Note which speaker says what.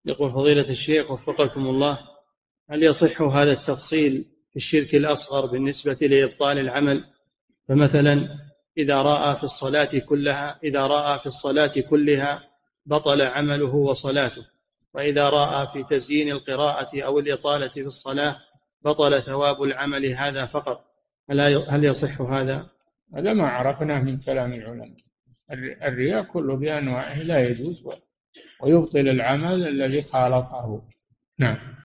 Speaker 1: يقول فضيلة الشيخ وفقكم الله، هل يصح هذا التفصيل في الشرك الأصغر بالنسبة لإبطال العمل؟ فمثلا إذا رأى في الصلاة كلها بطل عمله وصلاته، وإذا رأى في تزيين القراءة أو الإطالة في الصلاة بطل ثواب العمل هذا فقط، هل يصح هذا؟
Speaker 2: هذا ما عرفناه من كلام العلماء. الرياء كله بأنواعه لا يجوز، ويبطل العمل الذي خالطه. نعم.